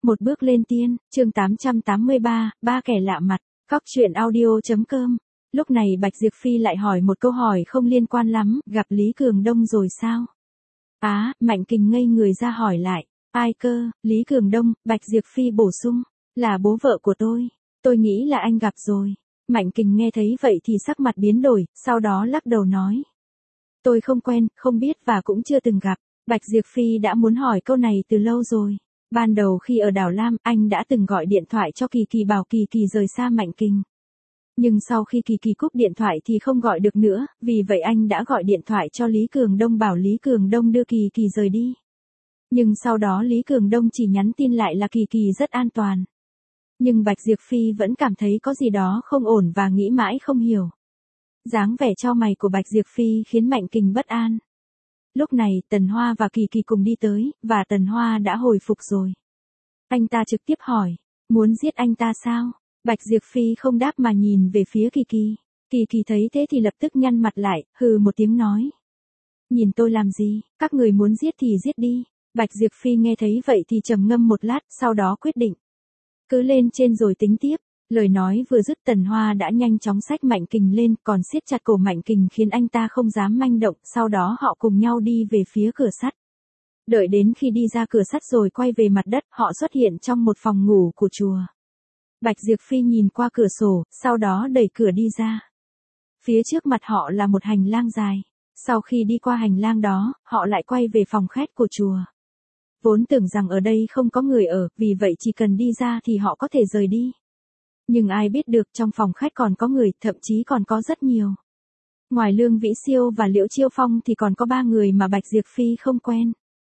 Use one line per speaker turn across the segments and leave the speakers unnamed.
Một bước lên tiên, chương 883, ba kẻ lạ mặt, Cóc truyện audio.com. Lúc này Bạch Diệp Phi lại hỏi một câu hỏi không liên quan lắm, gặp Lý Cường Đông rồi sao? Mạnh Kình ngây người ra hỏi lại, ai cơ, Lý Cường Đông, Bạch Diệp Phi bổ sung, là bố vợ của tôi nghĩ là anh gặp rồi. Mạnh Kình nghe thấy vậy thì sắc mặt biến đổi, sau đó lắc đầu nói. Tôi không quen, không biết và cũng chưa từng gặp. Bạch Diệp Phi đã muốn hỏi câu này từ lâu rồi. Ban đầu khi ở đảo Lam, anh đã từng gọi điện thoại cho Kỳ Kỳ bảo Kỳ Kỳ rời xa Mạnh Kình. Nhưng sau khi Kỳ Kỳ cúp điện thoại thì không gọi được nữa, vì vậy anh đã gọi điện thoại cho Lý Cường Đông bảo Lý Cường Đông đưa Kỳ Kỳ rời đi. Nhưng sau đó Lý Cường Đông chỉ nhắn tin lại là Kỳ Kỳ rất an toàn. Nhưng Bạch Diệp Phi vẫn cảm thấy có gì đó không ổn và nghĩ mãi không hiểu. Dáng vẻ cho mày của Bạch Diệp Phi khiến Mạnh Kình bất an. Lúc này Tần Hoa và Kỳ Kỳ cùng đi tới, và Tần Hoa đã hồi phục rồi. Anh ta trực tiếp hỏi, muốn giết anh ta sao? Bạch Diệp Phi không đáp mà nhìn về phía Kỳ Kỳ. Kỳ Kỳ thấy thế thì lập tức nhăn mặt lại, hừ một tiếng nói. Nhìn tôi làm gì, các người muốn giết thì giết đi. Bạch Diệp Phi nghe thấy vậy thì trầm ngâm một lát, sau đó quyết định. Cứ lên trên rồi tính tiếp. Lời nói vừa dứt Tần Hoa đã nhanh chóng xách Mạnh Kình lên, còn siết chặt cổ Mạnh Kình khiến anh ta không dám manh động, sau đó họ cùng nhau đi về phía cửa sắt. Đợi đến khi đi ra cửa sắt rồi quay về mặt đất, họ xuất hiện trong một phòng ngủ của chùa. Bạch Diệp Phi nhìn qua cửa sổ, sau đó đẩy cửa đi ra. Phía trước mặt họ là một hành lang dài. Sau khi đi qua hành lang đó, họ lại quay về phòng khách của chùa. Vốn tưởng rằng ở đây không có người ở, vì vậy chỉ cần đi ra thì họ có thể rời đi. Nhưng ai biết được trong phòng khách còn có người, thậm chí còn có rất nhiều. Ngoài Lương Vĩ Siêu và Liễu Chiêu Phong thì còn có 3 người mà Bạch Diệp Phi không quen.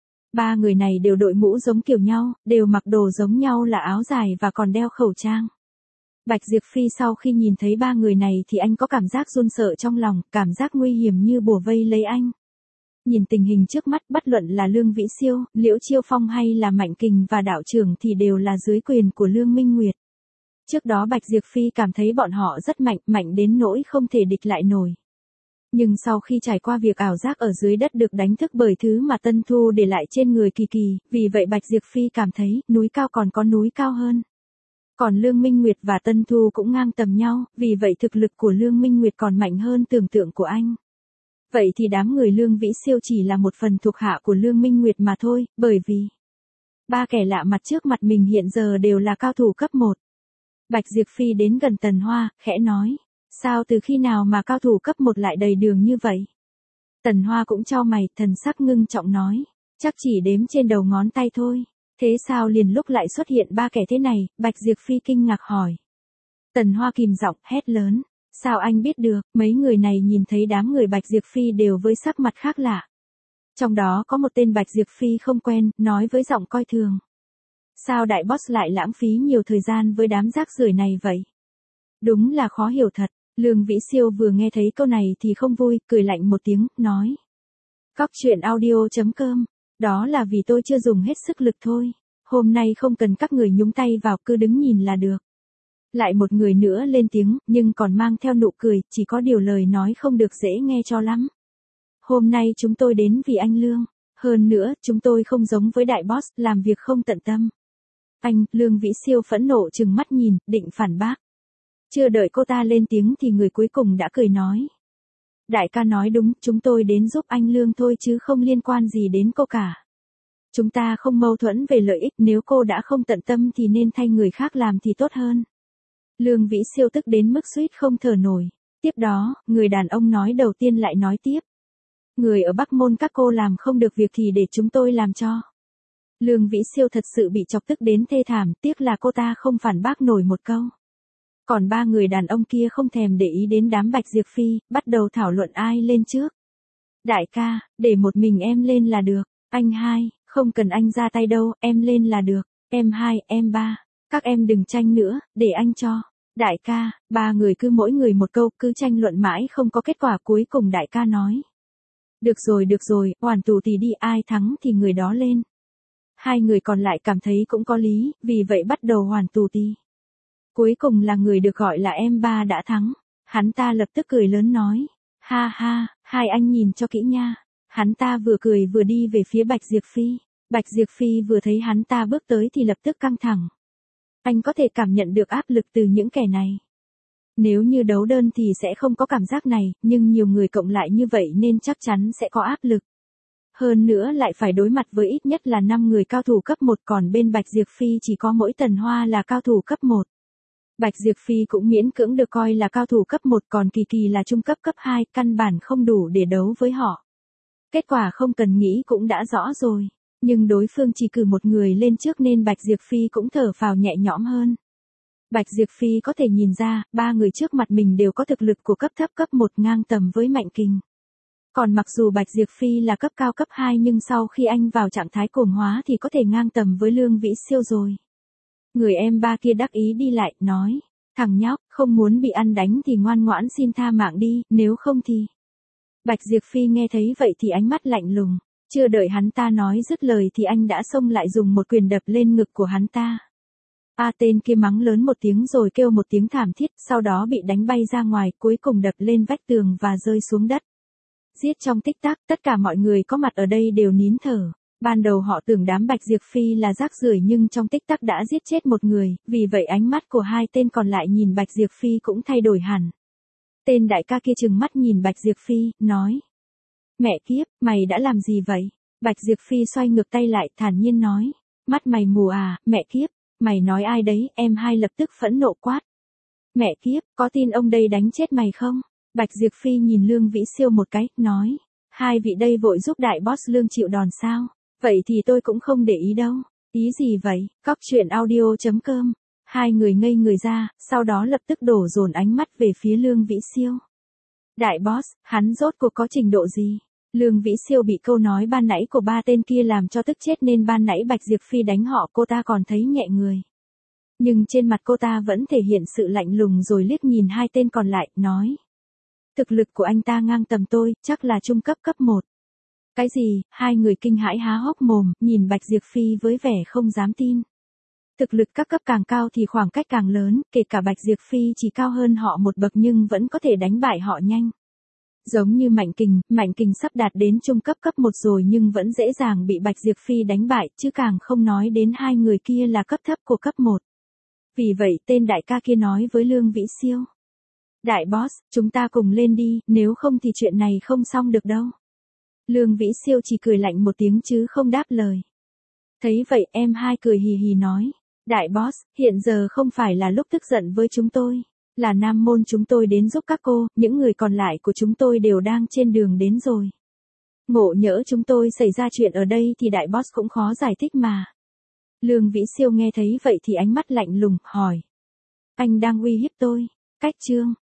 3 người này đều đội mũ giống kiểu nhau, đều mặc đồ giống nhau là áo dài và còn đeo khẩu trang. Bạch Diệp Phi sau khi nhìn thấy 3 người này thì anh có cảm giác run sợ trong lòng, cảm giác nguy hiểm như bùa vây lấy anh. Nhìn tình hình trước mắt, bất luận là Lương Vĩ Siêu, Liễu Chiêu Phong hay là Mạnh Kình và đạo trưởng thì đều là dưới quyền của Lương Minh Nguyệt. Trước đó Bạch Diệp Phi cảm thấy bọn họ rất mạnh, mạnh đến nỗi không thể địch lại nổi. Nhưng sau khi trải qua việc ảo giác ở dưới đất được đánh thức bởi thứ mà Tân Thu để lại trên người Kỳ Kỳ, vì vậy Bạch Diệp Phi cảm thấy núi cao còn có núi cao hơn. Còn Lương Minh Nguyệt và Tân Thu cũng ngang tầm nhau, vì vậy thực lực của Lương Minh Nguyệt còn mạnh hơn tưởng tượng của anh. Vậy thì đám người Lương Vĩ Siêu chỉ là một phần thuộc hạ của Lương Minh Nguyệt mà thôi, bởi vì 3 kẻ lạ mặt trước mặt mình hiện giờ đều là cao thủ cấp 1. Bạch Diệp Phi đến gần Tần Hoa, khẽ nói, sao từ khi nào mà cao thủ cấp 1 lại đầy đường như vậy? Tần Hoa cũng chau mày, thần sắc ngưng trọng nói, chắc chỉ đếm trên đầu ngón tay thôi. Thế sao liền lúc lại xuất hiện 3 kẻ thế này? Bạch Diệp Phi kinh ngạc hỏi. Tần Hoa kìm giọng, hét lớn, sao anh biết được? Mấy người này nhìn thấy đám người Bạch Diệp Phi đều với sắc mặt khác lạ. Trong đó có một tên Bạch Diệp Phi không quen, nói với giọng coi thường. Sao đại boss lại lãng phí nhiều thời gian với đám rác rưởi này vậy? Đúng là khó hiểu thật. Lương Vĩ Siêu vừa nghe thấy câu này thì không vui, cười lạnh một tiếng, nói. Cóc truyện audio.com, đó là vì tôi chưa dùng hết sức lực thôi. Hôm nay không cần các người nhúng tay vào, cứ đứng nhìn là được. Lại một người nữa lên tiếng, nhưng còn mang theo nụ cười, chỉ có điều lời nói không được dễ nghe cho lắm. Hôm nay chúng tôi đến vì anh Lương. Hơn nữa, chúng tôi không giống với đại boss, làm việc không tận tâm. Anh, Lương Vĩ Siêu phẫn nộ trừng mắt nhìn, định phản bác. Chưa đợi cô ta lên tiếng thì người cuối cùng đã cười nói. Đại ca nói đúng, chúng tôi đến giúp anh Lương thôi chứ không liên quan gì đến cô cả. Chúng ta không mâu thuẫn về lợi ích, nếu cô đã không tận tâm thì nên thay người khác làm thì tốt hơn. Lương Vĩ Siêu tức đến mức suýt không thở nổi. Tiếp đó, người đàn ông nói đầu tiên lại nói tiếp. Người ở Bắc Môn các cô làm không được việc thì để chúng tôi làm cho. Lương Vĩ Siêu thật sự bị chọc tức đến thê thảm, tiếc là cô ta không phản bác nổi một câu. Còn 3 người đàn ông kia không thèm để ý đến đám Bạch Diệp Phi, bắt đầu thảo luận ai lên trước. Đại ca, để một mình em lên là được. Anh hai, không cần anh ra tay đâu, em lên là được. Em hai, em ba, các em đừng tranh nữa, để anh cho. Đại ca, 3 người cứ mỗi người một câu, cứ tranh luận mãi không có kết quả, cuối cùng đại ca nói. Được rồi, hoàn tù thì đi, ai thắng thì người đó lên. 2 người còn lại cảm thấy cũng có lý, vì vậy bắt đầu hoàn tù tì. Cuối cùng là người được gọi là em ba đã thắng. Hắn ta lập tức cười lớn nói. Ha ha, hai anh nhìn cho kỹ nha. Hắn ta vừa cười vừa đi về phía Bạch Diệp Phi. Bạch Diệp Phi vừa thấy hắn ta bước tới thì lập tức căng thẳng. Anh có thể cảm nhận được áp lực từ những kẻ này. Nếu như đấu đơn thì sẽ không có cảm giác này, nhưng nhiều người cộng lại như vậy nên chắc chắn sẽ có áp lực. Hơn nữa lại phải đối mặt với ít nhất là 5 người cao thủ cấp 1, còn bên Bạch Diệp Phi chỉ có mỗi Tần Hoa là cao thủ cấp 1. Bạch Diệp Phi cũng miễn cưỡng được coi là cao thủ cấp 1, còn Kỳ Kỳ là trung cấp cấp 2, căn bản không đủ để đấu với họ. Kết quả không cần nghĩ cũng đã rõ rồi, nhưng đối phương chỉ cử một người lên trước nên Bạch Diệp Phi cũng thở phào nhẹ nhõm hơn. Bạch Diệp Phi có thể nhìn ra, 3 người trước mặt mình đều có thực lực của cấp thấp cấp 1 ngang tầm với Mạnh Kình. Còn mặc dù Bạch Diệp Phi là cấp cao cấp 2 nhưng sau khi anh vào trạng thái cuồng hóa thì có thể ngang tầm với Lương Vĩ Siêu rồi. Người em ba kia đắc ý đi lại, nói, thằng nhóc, không muốn bị ăn đánh thì ngoan ngoãn xin tha mạng đi, nếu không thì... Bạch Diệp Phi nghe thấy vậy thì ánh mắt lạnh lùng, chưa đợi hắn ta nói dứt lời thì anh đã xông lại dùng một quyền đập lên ngực của hắn ta. Tên kia mắng lớn một tiếng rồi kêu một tiếng thảm thiết, sau đó bị đánh bay ra ngoài, cuối cùng đập lên vách tường và rơi xuống đất. Giết trong tích tắc, tất cả mọi người có mặt ở đây đều nín thở. Ban đầu họ tưởng đám Bạch Diệp Phi là rác rưởi nhưng trong tích tắc đã giết chết một người, vì vậy ánh mắt của hai tên còn lại nhìn Bạch Diệp Phi cũng thay đổi hẳn. Tên đại ca kia trừng mắt nhìn Bạch Diệp Phi, nói. Mẹ kiếp, mày đã làm gì vậy? Bạch Diệp Phi xoay ngược tay lại, thản nhiên nói. Mắt mày mù à, mẹ kiếp, mày nói ai đấy? Em hai lập tức phẫn nộ quát. Mẹ kiếp, có tin ông đây đánh chết mày không? Bạch Diệp Phi nhìn Lương Vĩ Siêu một cái, nói. Hai vị đây vội giúp đại boss Lương chịu đòn sao? Vậy thì tôi cũng không để ý đâu. Ý gì vậy? Cóc truyện audio.com. Hai người ngây người ra, sau đó lập tức đổ dồn ánh mắt về phía Lương Vĩ Siêu. Đại boss, hắn rốt cuộc có trình độ gì? Lương Vĩ Siêu bị câu nói ban nãy của ba tên kia làm cho tức chết nên ban nãy Bạch Diệp Phi đánh họ cô ta còn thấy nhẹ người. Nhưng trên mặt cô ta vẫn thể hiện sự lạnh lùng rồi liếc nhìn hai tên còn lại, nói. Thực lực của anh ta ngang tầm tôi, chắc là trung cấp cấp 1. Cái gì? Hai người kinh hãi há hốc mồm, nhìn Bạch Diệp Phi với vẻ không dám tin. Thực lực các cấp càng cao thì khoảng cách càng lớn, kể cả Bạch Diệp Phi chỉ cao hơn họ một bậc nhưng vẫn có thể đánh bại họ nhanh. Giống như Mạnh Kình sắp đạt đến trung cấp cấp 1 rồi nhưng vẫn dễ dàng bị Bạch Diệp Phi đánh bại, chứ càng không nói đến hai người kia là cấp thấp của cấp 1. Vì vậy tên đại ca kia nói với Lương Vĩ Siêu. Đại boss, chúng ta cùng lên đi, nếu không thì chuyện này không xong được đâu. Lương Vĩ Siêu chỉ cười lạnh một tiếng chứ không đáp lời. Thấy vậy em hai cười hì hì nói. Đại boss, hiện giờ không phải là lúc tức giận với chúng tôi. Là Nam Môn chúng tôi đến giúp các cô, những người còn lại của chúng tôi đều đang trên đường đến rồi. Ngộ nhỡ chúng tôi xảy ra chuyện ở đây thì đại boss cũng khó giải thích mà. Lương Vĩ Siêu nghe thấy vậy thì ánh mắt lạnh lùng, hỏi. Anh đang uy hiếp tôi. Cách chương.